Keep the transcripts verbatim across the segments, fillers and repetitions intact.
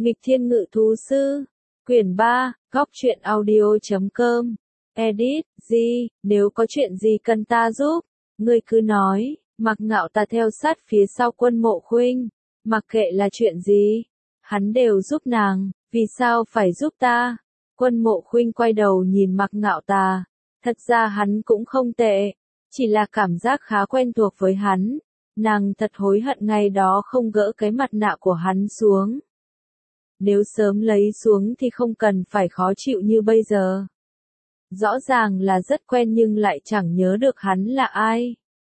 Nghịch Thiên Ngự Thú Sư, quyển ba, góc truyện audio chấm com, edit, gì, nếu có chuyện gì cần ta giúp, ngươi cứ nói. Mạc Ngạo ta theo sát phía sau Quân Mộ Khuynh, mặc kệ là chuyện gì, hắn đều giúp nàng, vì sao phải giúp ta? Quân Mộ Khuynh quay đầu nhìn Mạc Ngạo ta, thật ra hắn cũng không tệ, chỉ là cảm giác khá quen thuộc với hắn, nàng thật hối hận ngày đó không gỡ cái mặt nạ của hắn xuống. Nếu sớm lấy xuống thì không cần phải khó chịu như bây giờ. Rõ ràng là rất quen nhưng lại chẳng nhớ được hắn là ai.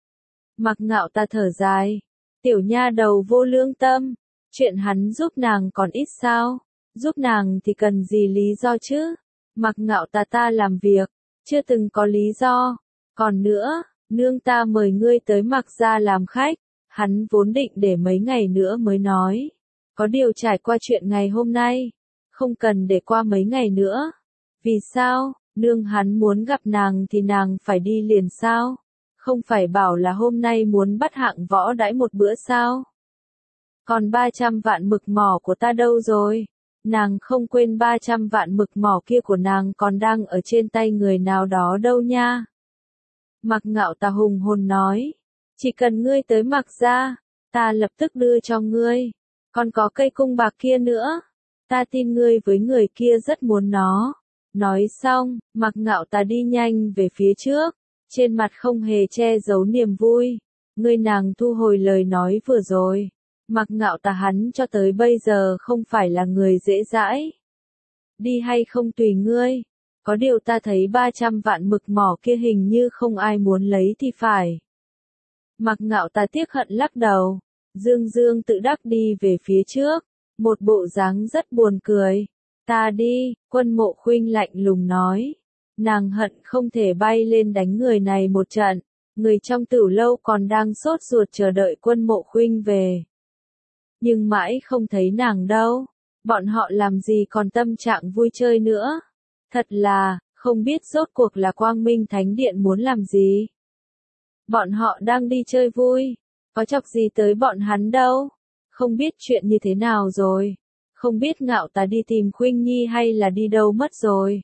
Mạc Ngạo ta thở dài, tiểu nha đầu vô lương tâm, chuyện hắn giúp nàng còn ít sao, giúp nàng thì cần gì lý do chứ, Mạc Ngạo ta ta làm việc, chưa từng có lý do, còn nữa, nương ta mời ngươi tới Mạc gia làm khách, hắn vốn định để mấy ngày nữa mới nói, có điều trải qua chuyện ngày hôm nay, không cần để qua mấy ngày nữa, vì sao, nương hắn muốn gặp nàng thì nàng phải đi liền sao? Không phải bảo là hôm nay muốn bắt Hạng Võ đãi một bữa sao? Còn ba trăm vạn mực mỏ của ta đâu rồi? Nàng không quên ba trăm vạn mực mỏ kia của nàng còn đang ở trên tay người nào đó đâu nha. Mạc Ngạo ta hùng hồn nói, chỉ cần ngươi tới Mạc gia, ta lập tức đưa cho ngươi. Còn có cây cung bạc kia nữa, ta tin ngươi với người kia rất muốn nó. Nói xong, Mạc Ngạo ta đi nhanh về phía trước. Trên mặt không hề che giấu niềm vui, ngươi nàng thu hồi lời nói vừa rồi, Mạc Ngạo ta hắn cho tới bây giờ không phải là người dễ dãi. Đi hay không tùy ngươi, có điều ta thấy ba trăm vạn mực mỏ kia hình như không ai muốn lấy thì phải. Mạc Ngạo ta tiếc hận lắc đầu, dương dương tự đắc đi về phía trước, một bộ dáng rất buồn cười. Ta đi, Quân Mộ Khuynh lạnh lùng nói. Nàng hận không thể bay lên đánh người này một trận, người trong Tửu Lâu còn đang sốt ruột chờ đợi Quân Mộ Khuynh về. Nhưng mãi không thấy nàng đâu, bọn họ làm gì còn tâm trạng vui chơi nữa. Thật là, không biết rốt cuộc là Quang Minh Thánh Điện muốn làm gì. Bọn họ đang đi chơi vui, có chọc gì tới bọn hắn đâu, không biết chuyện như thế nào rồi, không biết Ngạo ta đi tìm Khuynh Nhi hay là đi đâu mất rồi.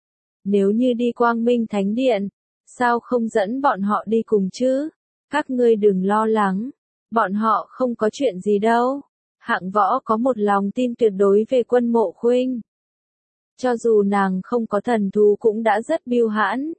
Nếu như đi Quang Minh Thánh Điện, sao không dẫn bọn họ đi cùng chứ? Các ngươi đừng lo lắng, bọn họ không có chuyện gì đâu. Hạng Võ có một lòng tin tuyệt đối về Quân Mộ Khuynh. Cho dù nàng không có thần thú cũng đã rất biêu hãn.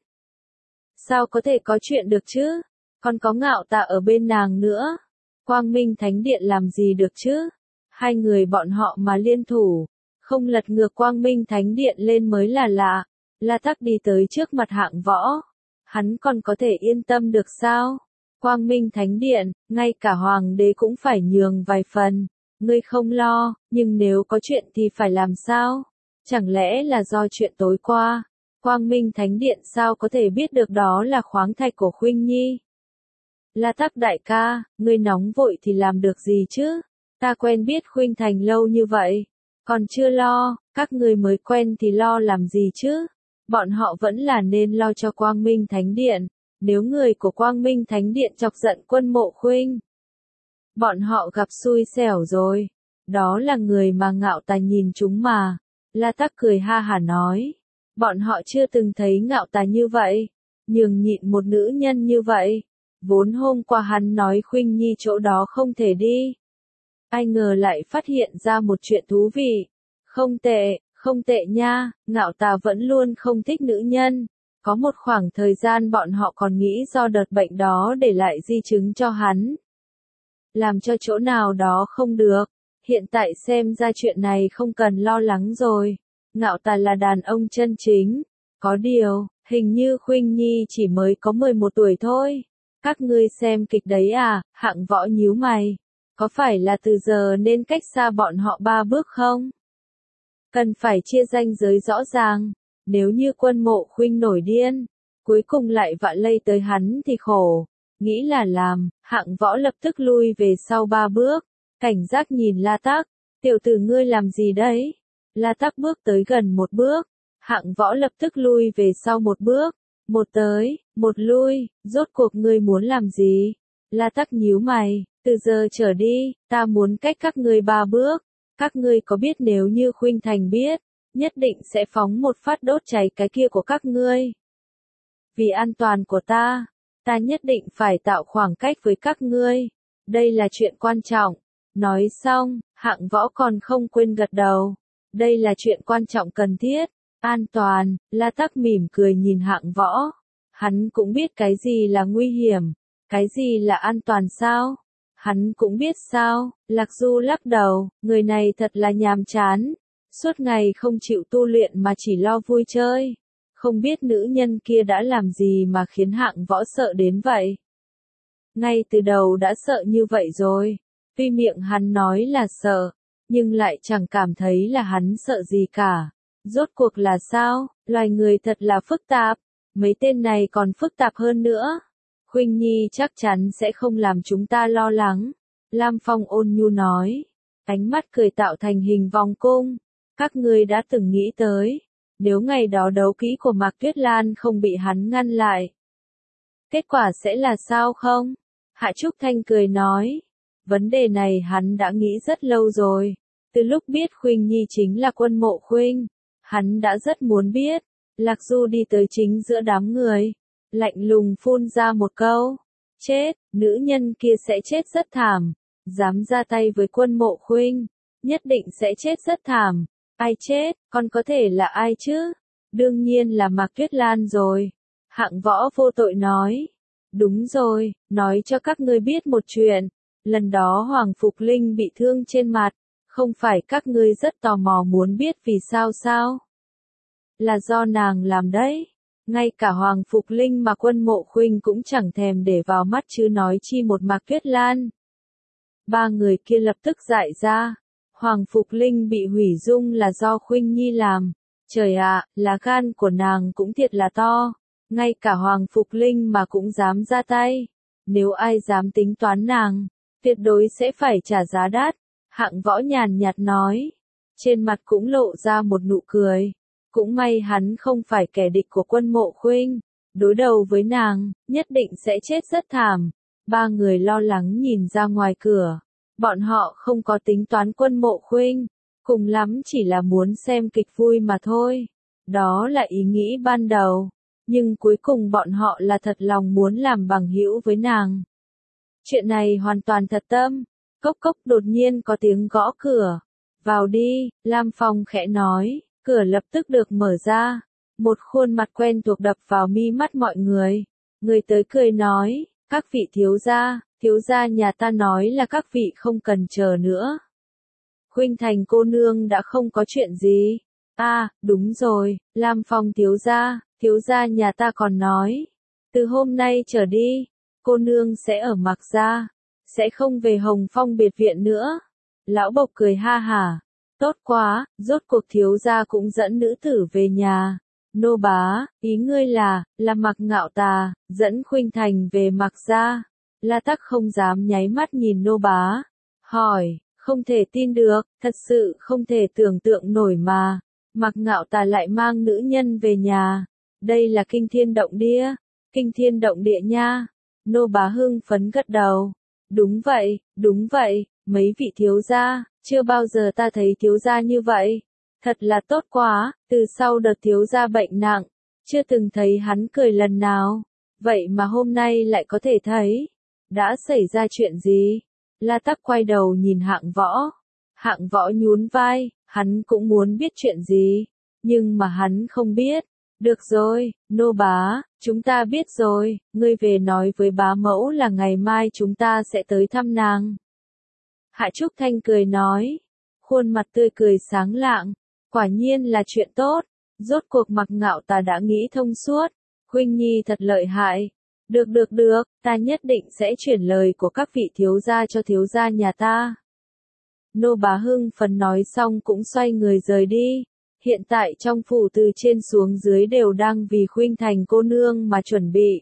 Sao có thể có chuyện được chứ? Còn có Ngạo ta ở bên nàng nữa. Quang Minh Thánh Điện làm gì được chứ? Hai người bọn họ mà liên thủ, không lật ngược Quang Minh Thánh Điện lên mới là lạ. La Tắc đi tới trước mặt Hạng Võ. Hắn còn có thể yên tâm được sao? Quang Minh Thánh Điện, ngay cả Hoàng đế cũng phải nhường vài phần. Ngươi không lo, nhưng nếu có chuyện thì phải làm sao? Chẳng lẽ là do chuyện tối qua? Quang Minh Thánh Điện sao có thể biết được đó là khoáng thạch của Khuynh Nhi? La Tắc đại ca, ngươi nóng vội thì làm được gì chứ? Ta quen biết Khuynh Thành lâu như vậy. Còn chưa lo, các ngươi mới quen thì lo làm gì chứ? Bọn họ vẫn là nên lo cho Quang Minh Thánh Điện, nếu người của Quang Minh Thánh Điện chọc giận Quân Mộ Khuynh. Bọn họ gặp xui xẻo rồi, đó là người mà Ngạo ta nhìn chúng mà. La Tắc cười ha hả nói, bọn họ chưa từng thấy Ngạo ta như vậy, nhường nhịn một nữ nhân như vậy. Vốn hôm qua hắn nói Khuynh Nhi chỗ đó không thể đi. Ai ngờ lại phát hiện ra một chuyện thú vị. Không tệ. Không tệ nha, Ngạo ta vẫn luôn không thích nữ nhân. Có một khoảng thời gian bọn họ còn nghĩ do đợt bệnh đó để lại di chứng cho hắn. Làm cho chỗ nào đó không được. Hiện tại xem ra chuyện này không cần lo lắng rồi. Ngạo ta là đàn ông chân chính. Có điều, hình như Khuynh Nhi chỉ mới có mười một tuổi thôi. Các ngươi xem kịch đấy à, Hạng Võ nhíu mày. Có phải là từ giờ nên cách xa bọn họ ba bước không? Cần phải chia ranh giới rõ ràng, nếu như Quân Mộ Khuynh nổi điên, cuối cùng lại vạ lây tới hắn thì khổ. Nghĩ là làm, Hạng Võ lập tức lui về sau ba bước, cảnh giác nhìn La Tắc, tiểu tử ngươi làm gì đấy? La Tắc bước tới gần một bước, Hạng Võ lập tức lui về sau một bước, một tới, một lui, rốt cuộc ngươi muốn làm gì? La Tắc nhíu mày, từ giờ trở đi, ta muốn cách các ngươi ba bước. Các ngươi có biết nếu như Khuynh Thành biết, nhất định sẽ phóng một phát đốt cháy cái kia của các ngươi. Vì an toàn của ta, ta nhất định phải tạo khoảng cách với các ngươi. Đây là chuyện quan trọng. Nói xong, Hạng Võ còn không quên gật đầu. Đây là chuyện quan trọng cần thiết. An toàn, La Tắc mỉm cười nhìn Hạng Võ. Hắn cũng biết cái gì là nguy hiểm, cái gì là an toàn sao? Hắn cũng biết sao? Lạc Du lắc đầu, người này thật là nhàm chán. Suốt ngày không chịu tu luyện mà chỉ lo vui chơi. Không biết nữ nhân kia đã làm gì mà khiến Hạng Võ sợ đến vậy. Ngay từ đầu đã sợ như vậy rồi. Tuy miệng hắn nói là sợ, nhưng lại chẳng cảm thấy là hắn sợ gì cả. Rốt cuộc là sao? Loài người thật là phức tạp. Mấy tên này còn phức tạp hơn nữa. Khuynh Nhi chắc chắn sẽ không làm chúng ta lo lắng. Lam Phong ôn nhu nói. Ánh mắt cười tạo thành hình vòng cung. Các ngươi đã từng nghĩ tới, nếu ngày đó đấu kỹ của Mạc Tuyết Lan không bị hắn ngăn lại, kết quả sẽ là sao không? Hạ Trúc Thanh cười nói. Vấn đề này hắn đã nghĩ rất lâu rồi. Từ lúc biết Khuynh Nhi chính là Quân Mộ Khuynh, hắn đã rất muốn biết. Lạc Du đi tới chính giữa đám người, lạnh lùng phun ra một câu. Chết, nữ nhân kia sẽ chết rất thảm. Dám ra tay với Quân Mộ Khuynh, nhất định sẽ chết rất thảm. Ai chết, còn có thể là ai chứ? Đương nhiên là Mạc Tuyết Lan rồi. Hạng Võ vô tội nói. Đúng rồi, nói cho các ngươi biết một chuyện. Lần đó Hoàng Phục Linh bị thương trên mặt. Không phải các ngươi rất tò mò muốn biết vì sao sao? Là do nàng làm đấy. Ngay cả Hoàng Phục Linh mà Quân Mộ Khuynh cũng chẳng thèm để vào mắt chứ nói chi một Mạc Tuyết Lan. Ba người kia lập tức dại ra. Hoàng Phục Linh bị hủy dung là do Khuynh Nhi làm. Trời ạ, lá gan của nàng cũng thiệt là to. Ngay cả Hoàng Phục Linh mà cũng dám ra tay. Nếu ai dám tính toán nàng, tuyệt đối sẽ phải trả giá đắt. Hạng Võ nhàn nhạt nói. Trên mặt cũng lộ ra một nụ cười. Cũng may hắn không phải kẻ địch của Quân Mộ Khuynh. Đối đầu với nàng, nhất định sẽ chết rất thảm. Ba người lo lắng nhìn ra ngoài cửa. Bọn họ không có tính toán Quân Mộ Khuynh, cùng lắm chỉ là muốn xem kịch vui mà thôi. Đó là ý nghĩ ban đầu, nhưng cuối cùng bọn họ là thật lòng muốn làm bằng hữu với nàng. Chuyện này hoàn toàn thật tâm. Cốc cốc đột nhiên có tiếng gõ cửa. Vào đi, Lam Phong khẽ nói, cửa lập tức được mở ra. Một khuôn mặt quen thuộc đập vào mi mắt mọi người. Người tới cười nói, các vị thiếu gia. Thiếu gia nhà ta nói là các vị không cần chờ nữa. Khuynh Thành cô nương đã không có chuyện gì. À, đúng rồi, Lam Phong thiếu gia, thiếu gia nhà ta còn nói. Từ hôm nay trở đi, cô nương sẽ ở Mạc Gia, sẽ không về Hồng Phong biệt viện nữa. Lão Bộc cười ha hả. Tốt quá, rốt cuộc thiếu gia cũng dẫn nữ tử về nhà. Nô bá, ý ngươi là, là Mạc Ngạo Tà, dẫn Khuynh Thành về Mạc Gia. La Tắc không dám nháy mắt nhìn nô bá. Hỏi, không thể tin được, thật sự không thể tưởng tượng nổi mà. Mạc Ngạo Tà lại mang nữ nhân về nhà. Đây là kinh thiên động địa. Kinh thiên động địa nha. Nô bá hưng phấn gật đầu. Đúng vậy, đúng vậy, mấy vị thiếu gia, chưa bao giờ ta thấy thiếu gia như vậy. Thật là tốt quá, từ sau đợt thiếu gia bệnh nặng, chưa từng thấy hắn cười lần nào. Vậy mà hôm nay lại có thể thấy. Đã xảy ra chuyện gì? La Tắc quay đầu nhìn Hạng Võ. Hạng Võ nhún vai, hắn cũng muốn biết chuyện gì, nhưng mà hắn không biết. Được rồi, nô bá, chúng ta biết rồi, ngươi về nói với bá mẫu là ngày mai chúng ta sẽ tới thăm nàng. Hạ Trúc Thanh cười nói, khuôn mặt tươi cười sáng lạng, quả nhiên là chuyện tốt, rốt cuộc Mạc Ngạo Tà đã nghĩ thông suốt, Khuynh Nhi thật lợi hại. Được được được, ta nhất định sẽ chuyển lời của các vị thiếu gia cho thiếu gia nhà ta. Nô bá hưng phấn nói xong cũng xoay người rời đi. Hiện tại trong phủ từ trên xuống dưới đều đang vì Khuynh Thành cô nương mà chuẩn bị.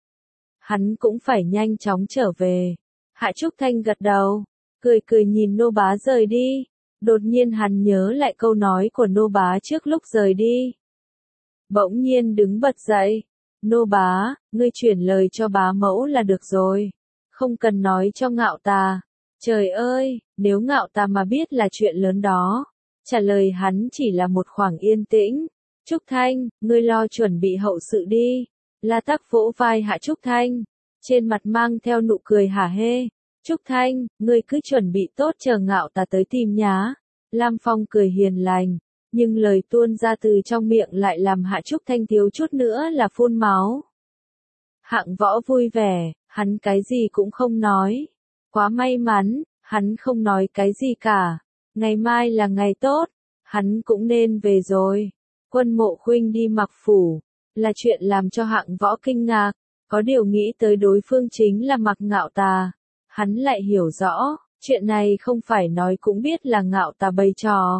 Hắn cũng phải nhanh chóng trở về. Hạ Trúc Thanh gật đầu, cười cười nhìn nô bá rời đi. Đột nhiên hắn nhớ lại câu nói của nô bá trước lúc rời đi. Bỗng nhiên đứng bật dậy. Nô bá, ngươi chuyển lời cho bá mẫu là được rồi. Không cần nói cho Ngạo Tà. Trời ơi, nếu Ngạo Tà mà biết là chuyện lớn đó, trả lời hắn chỉ là một khoảng yên tĩnh. Trúc Thanh, ngươi lo chuẩn bị hậu sự đi. La Tắc vỗ vai Hạ Trúc Thanh, trên mặt mang theo nụ cười hả hê. Trúc Thanh, ngươi cứ chuẩn bị tốt chờ Ngạo Tà tới tìm nhá. Lam Phong cười hiền lành, nhưng lời tuôn ra từ trong miệng lại làm Hạ Trúc Thanh thiếu chút nữa là phun máu. Hạng Võ vui vẻ, hắn cái gì cũng không nói. Quá may mắn, hắn không nói cái gì cả. Ngày mai là ngày tốt, hắn cũng nên về rồi. Quân Mộ Khuynh đi Mặc Phủ, là chuyện làm cho Hạng Võ kinh ngạc, có điều nghĩ tới đối phương chính là Mạc Ngạo Tà. Hắn lại hiểu rõ, chuyện này không phải nói cũng biết là Ngạo Tà bày trò.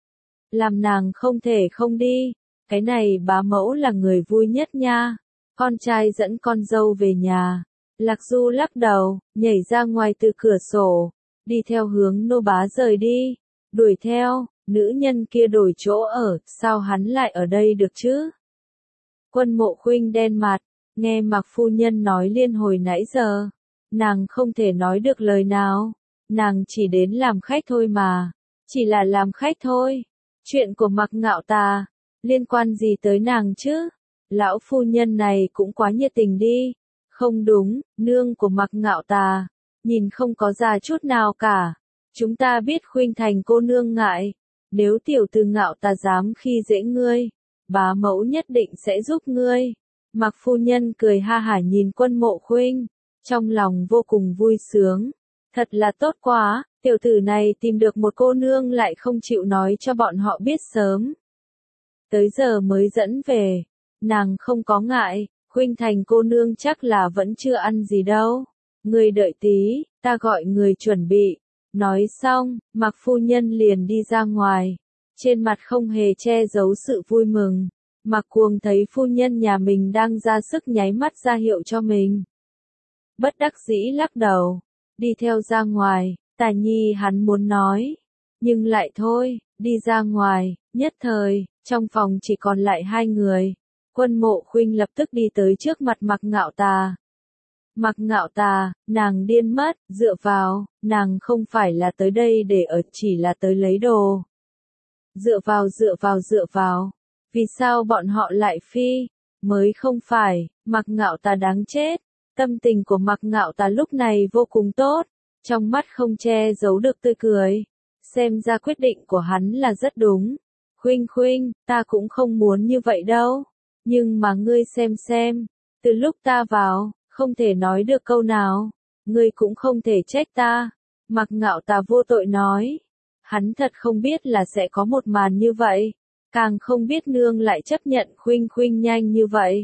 Làm nàng không thể không đi, cái này bá mẫu là người vui nhất nha. Con trai dẫn con dâu về nhà, Lạc Du lắc đầu, nhảy ra ngoài từ cửa sổ, đi theo hướng nô bá rời đi, đuổi theo, nữ nhân kia đổi chỗ ở, sao hắn lại ở đây được chứ? Quân Mộ Khuynh đen mặt, nghe Mạc phu nhân nói liên hồi nãy giờ, nàng không thể nói được lời nào, nàng chỉ đến làm khách thôi mà, chỉ là làm khách thôi, chuyện của Mạc Ngạo Tà, liên quan gì tới nàng chứ? Lão phu nhân này cũng quá nhiệt tình đi. Không đúng, nương của Mạc Ngạo Tà, nhìn không có già chút nào cả. Chúng ta biết Khuynh Thành cô nương ngại, nếu tiểu tử Ngạo Tà dám khi dễ ngươi, bá mẫu nhất định sẽ giúp ngươi. Mạc phu nhân cười ha hả nhìn Quân Mộ Khuynh, trong lòng vô cùng vui sướng. Thật là tốt quá, tiểu tử này tìm được một cô nương lại không chịu nói cho bọn họ biết sớm. Tới giờ mới dẫn về, nàng không có ngại. Khuynh Thành cô nương chắc là vẫn chưa ăn gì đâu. Người đợi tí, ta gọi người chuẩn bị. Nói xong, Mạc phu nhân liền đi ra ngoài. Trên mặt không hề che giấu sự vui mừng. Mạc Cuồng thấy phu nhân nhà mình đang ra sức nháy mắt ra hiệu cho mình. Bất đắc dĩ lắc đầu, đi theo ra ngoài. Tà Nhi hắn muốn nói, nhưng lại thôi, đi ra ngoài. Nhất thời, trong phòng chỉ còn lại hai người. Quân Mộ Khuynh lập tức đi tới trước mặt Mạc Ngạo Tà. Mạc Ngạo Tà, nàng điên mất, dựa vào, nàng không phải là tới đây để ở, chỉ là tới lấy đồ. Dựa vào dựa vào dựa vào, vì sao bọn họ lại phi? Mới không phải, Mạc Ngạo Tà đáng chết. Tâm tình của Mạc Ngạo Tà lúc này vô cùng tốt, trong mắt không che giấu được tươi cười. Xem ra quyết định của hắn là rất đúng. Khuynh Khuynh, ta cũng không muốn như vậy đâu. Nhưng mà ngươi xem xem, từ lúc ta vào, không thể nói được câu nào, ngươi cũng không thể trách ta. Mạc Ngạo Tà vô tội nói, hắn thật không biết là sẽ có một màn như vậy, càng không biết nương lại chấp nhận Khuynh Khuynh nhanh như vậy.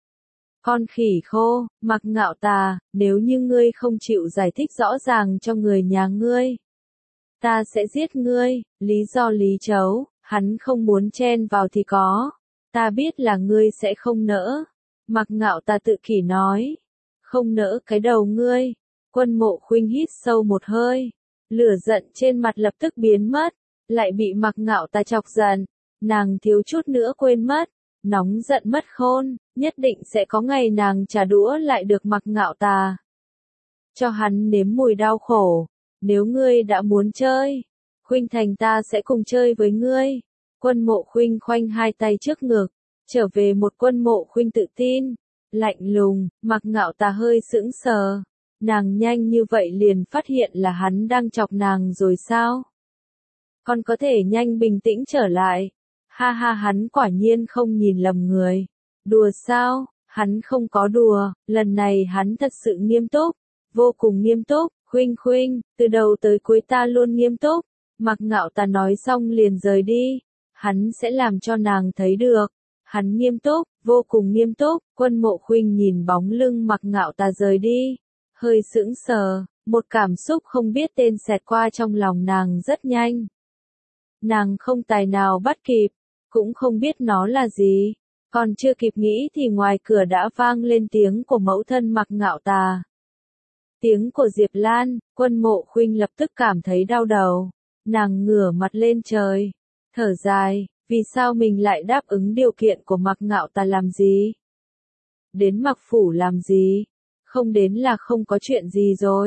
Con khỉ khô, Mạc Ngạo Tà, nếu như ngươi không chịu giải thích rõ ràng cho người nhà ngươi, ta sẽ giết ngươi. Lý do lý chấu, hắn không muốn chen vào thì có. Ta biết là ngươi sẽ không nỡ. Mạc Ngạo Tà tự kỷ nói. Không nỡ cái đầu ngươi. Quân Mộ Khuynh hít sâu một hơi. Lửa giận trên mặt lập tức biến mất. Lại bị Mạc Ngạo Tà chọc giận. Nàng thiếu chút nữa quên mất. Nóng giận mất khôn. Nhất định sẽ có ngày nàng trả đũa lại được Mạc Ngạo Tà. Cho hắn nếm mùi đau khổ. Nếu ngươi đã muốn chơi, Khuynh Thành ta sẽ cùng chơi với ngươi. Quân Mộ Khuynh khoanh hai tay trước ngực, trở về một Quân Mộ Khuynh tự tin, lạnh lùng. Mạc Ngạo Tà hơi sững sờ, nàng nhanh như vậy liền phát hiện là hắn đang chọc nàng rồi sao? Còn có thể nhanh bình tĩnh trở lại. Ha ha, hắn quả nhiên không nhìn lầm người. Đùa sao? Hắn không có đùa, lần này hắn thật sự nghiêm túc, vô cùng nghiêm túc. Khuynh Khuynh, từ đầu tới cuối ta luôn nghiêm túc. Mạc Ngạo Tà nói xong liền rời đi. Hắn sẽ làm cho nàng thấy được. Hắn nghiêm túc, vô cùng nghiêm túc. Quân Mộ Khuynh nhìn bóng lưng Mạc Ngạo Tà rời đi, hơi sững sờ, một cảm xúc không biết tên xẹt qua trong lòng nàng rất nhanh. Nàng không tài nào bắt kịp, cũng không biết nó là gì. Còn chưa kịp nghĩ thì ngoài cửa đã vang lên tiếng của mẫu thân Mạc Ngạo Tà. Tiếng của Diệp Lan. Quân Mộ Khuynh lập tức cảm thấy đau đầu. Nàng ngửa mặt lên trời, thở dài, vì sao mình lại đáp ứng điều kiện của Mạc Ngạo Tà làm gì? Đến Mạc Phủ làm gì? Không đến là không có chuyện gì rồi.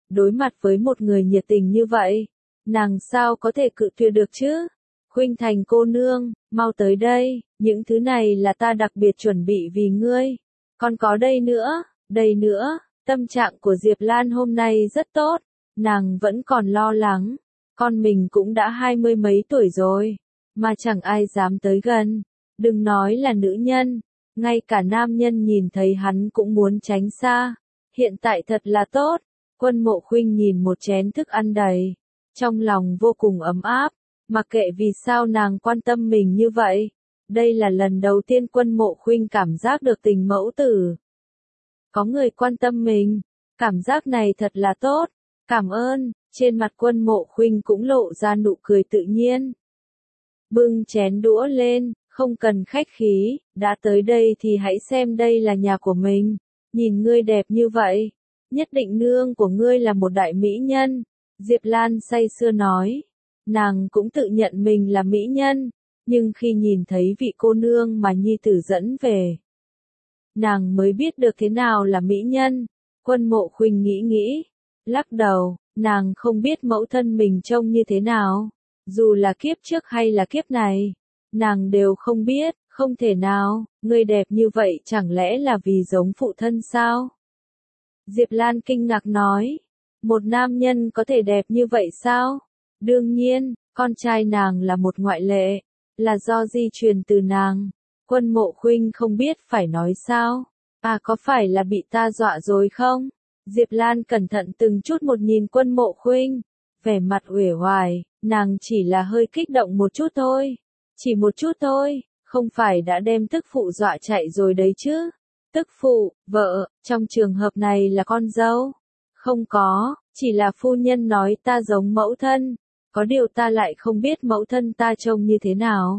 đối mặt với một người nhiệt tình như vậy, nàng sao có thể cự tuyệt được chứ? Khuynh Thành cô nương, mau tới đây, những thứ này là ta đặc biệt chuẩn bị vì ngươi. Còn có đây nữa, đây nữa, tâm trạng của Diệp Lan hôm nay rất tốt, nàng vẫn còn lo lắng, con mình cũng đã hai mươi mấy tuổi rồi, mà chẳng ai dám tới gần, đừng nói là nữ nhân, ngay cả nam nhân nhìn thấy hắn cũng muốn tránh xa, hiện tại thật là tốt. Quân Mộ Khuynh nhìn một chén thức ăn đầy, trong lòng vô cùng ấm áp, mặc kệ vì sao nàng quan tâm mình như vậy. Đây là lần đầu tiên Quân Mộ Khuynh cảm giác được tình mẫu tử. Có người quan tâm mình, cảm giác này thật là tốt, cảm ơn, trên mặt Quân Mộ Khuynh cũng lộ ra nụ cười tự nhiên. Bưng chén đũa lên, không cần khách khí, đã tới đây thì hãy xem đây là nhà của mình, nhìn ngươi đẹp như vậy. Nhất định nương của ngươi là một đại mỹ nhân, Diệp Lan say sưa nói. Nàng cũng tự nhận mình là mỹ nhân, nhưng khi nhìn thấy vị cô nương mà nhi tử dẫn về, nàng mới biết được thế nào là mỹ nhân. Quân Mộ Khuynh nghĩ nghĩ, lắc đầu, nàng không biết mẫu thân mình trông như thế nào, dù là kiếp trước hay là kiếp này, nàng đều không biết, không thể nào, ngươi đẹp như vậy chẳng lẽ là vì giống phụ thân sao? Diệp Lan kinh ngạc nói, một nam nhân có thể đẹp như vậy sao? Đương nhiên, con trai nàng là một ngoại lệ, là do di truyền từ nàng. Quân Mộ Khuynh không biết phải nói sao. À có phải là bị ta dọa rồi không? Diệp Lan cẩn thận từng chút một nhìn Quân Mộ Khuynh, vẻ mặt uể oải, nàng chỉ là hơi kích động một chút thôi. Chỉ một chút thôi, không phải đã đem tức phụ dọa chạy rồi đấy chứ? Tức phụ, vợ, trong trường hợp này là con dâu. Không có, chỉ là phu nhân nói ta giống mẫu thân, có điều ta lại không biết mẫu thân ta trông như thế nào.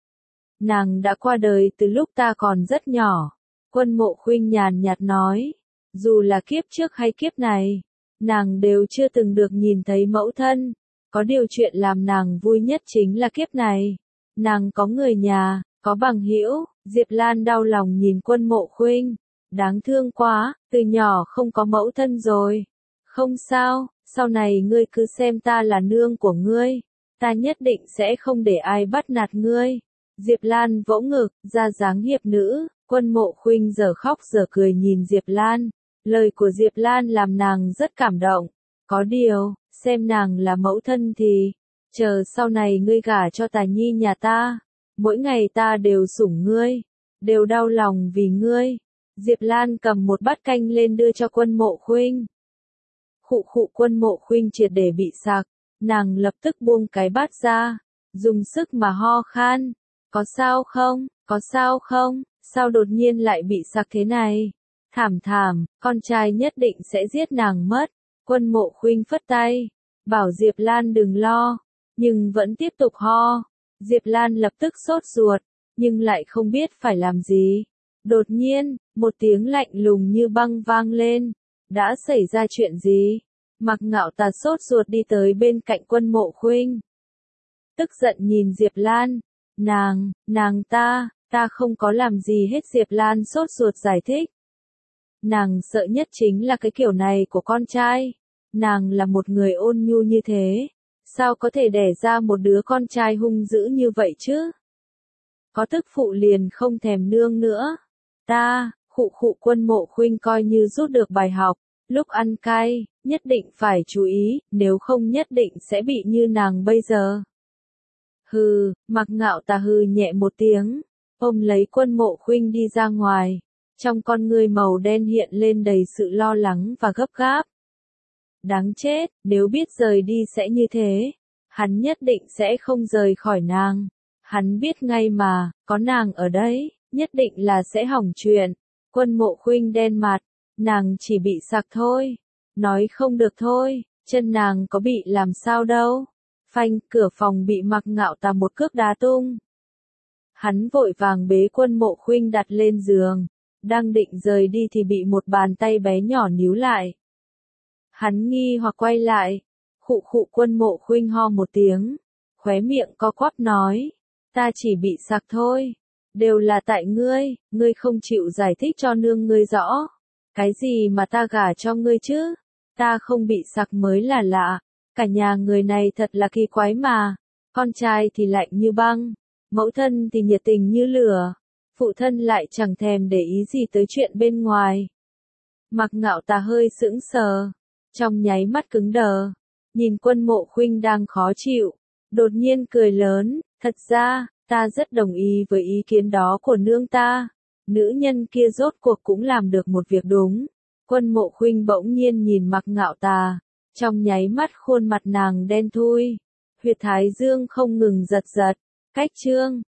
Nàng đã qua đời từ lúc ta còn rất nhỏ. Quân Mộ Khuynh nhàn nhạt nói, dù là kiếp trước hay kiếp này, nàng đều chưa từng được nhìn thấy mẫu thân. Có điều chuyện làm nàng vui nhất chính là kiếp này. Nàng có người nhà, có bằng hữu. Diệp Lan đau lòng nhìn Quân Mộ Khuynh, đáng thương quá, từ nhỏ không có mẫu thân rồi. Không sao, sau này ngươi cứ xem ta là nương của ngươi, ta nhất định sẽ không để ai bắt nạt ngươi. Diệp Lan vỗ ngực, ra dáng hiệp nữ. Quân Mộ Khuynh giờ khóc giờ cười nhìn Diệp Lan, lời của Diệp Lan làm nàng rất cảm động. Có điều, xem nàng là mẫu thân thì, chờ sau này ngươi gả cho Tài Nhi nhà ta, mỗi ngày ta đều sủng ngươi, đều đau lòng vì ngươi. Diệp Lan cầm một bát canh lên đưa cho Quân Mộ Khuynh. Khụ khụ, Quân Mộ Khuynh triệt để bị sặc, nàng lập tức buông cái bát ra, dùng sức mà ho khan. Có sao không, có sao không, sao đột nhiên lại bị sặc thế này? Thảm thảm, con trai nhất định sẽ giết nàng mất. Quân Mộ Khuynh phất tay, bảo Diệp Lan đừng lo, nhưng vẫn tiếp tục ho. Diệp Lan lập tức sốt ruột, nhưng lại không biết phải làm gì. Đột nhiên, một tiếng lạnh lùng như băng vang lên. Đã xảy ra chuyện gì? Mạc Ngạo Tà sốt ruột đi tới bên cạnh Quân Mộ Khuynh. Tức giận nhìn Diệp Lan. Nàng, nàng ta, ta không có làm gì hết. Diệp Lan sốt ruột giải thích. Nàng sợ nhất chính là cái kiểu này của con trai. Nàng là một người ôn nhu như thế, sao có thể đẻ ra một đứa con trai hung dữ như vậy chứ? Có tức phụ liền không thèm nương nữa. Ta, khụ khụ, Quân Mộ Khuynh coi như rút được bài học, lúc ăn cay, nhất định phải chú ý, nếu không nhất định sẽ bị như nàng bây giờ. Hừ, Mạc Ngạo Tà hừ nhẹ một tiếng, ôm lấy Quân Mộ Khuynh đi ra ngoài, trong con ngươi màu đen hiện lên đầy sự lo lắng và gấp gáp. Đáng chết, nếu biết rời đi sẽ như thế, hắn nhất định sẽ không rời khỏi nàng. Hắn biết ngay mà, có nàng ở đấy, nhất định là sẽ hỏng chuyện. Quân Mộ Khuynh đen mặt, nàng chỉ bị sặc thôi. Nói không được thôi, chân nàng có bị làm sao đâu. Phanh, cửa phòng bị Mạc Ngạo Tà một cước đá tung. Hắn vội vàng bế Quân Mộ Khuynh đặt lên giường, đang định rời đi thì bị một bàn tay bé nhỏ níu lại. Hắn nghi hoặc quay lại, khụ khụ, Quân Mộ Khuynh ho một tiếng, khóe miệng co quắp nói, ta chỉ bị sặc thôi, đều là tại ngươi, ngươi không chịu giải thích cho nương ngươi rõ, cái gì mà ta gả cho ngươi chứ, Ta không bị sặc mới là lạ. Cả nhà người này thật là kỳ quái mà. Con trai thì lạnh như băng, mẫu thân thì nhiệt tình như lửa, phụ thân lại chẳng thèm để ý gì tới chuyện bên ngoài. Mạc Ngạo Tà hơi sững sờ, trong nháy mắt cứng đờ, nhìn Quân Mộ Khuynh đang khó chịu, đột nhiên cười lớn, thật ra, ta rất đồng ý với ý kiến đó của nương ta. Nữ nhân kia rốt cuộc cũng làm được một việc đúng. Quân Mộ Khuynh bỗng nhiên nhìn Mạc Ngạo Tà, trong nháy mắt khuôn mặt nàng đen thui, huyệt thái dương không ngừng giật giật. Cách chương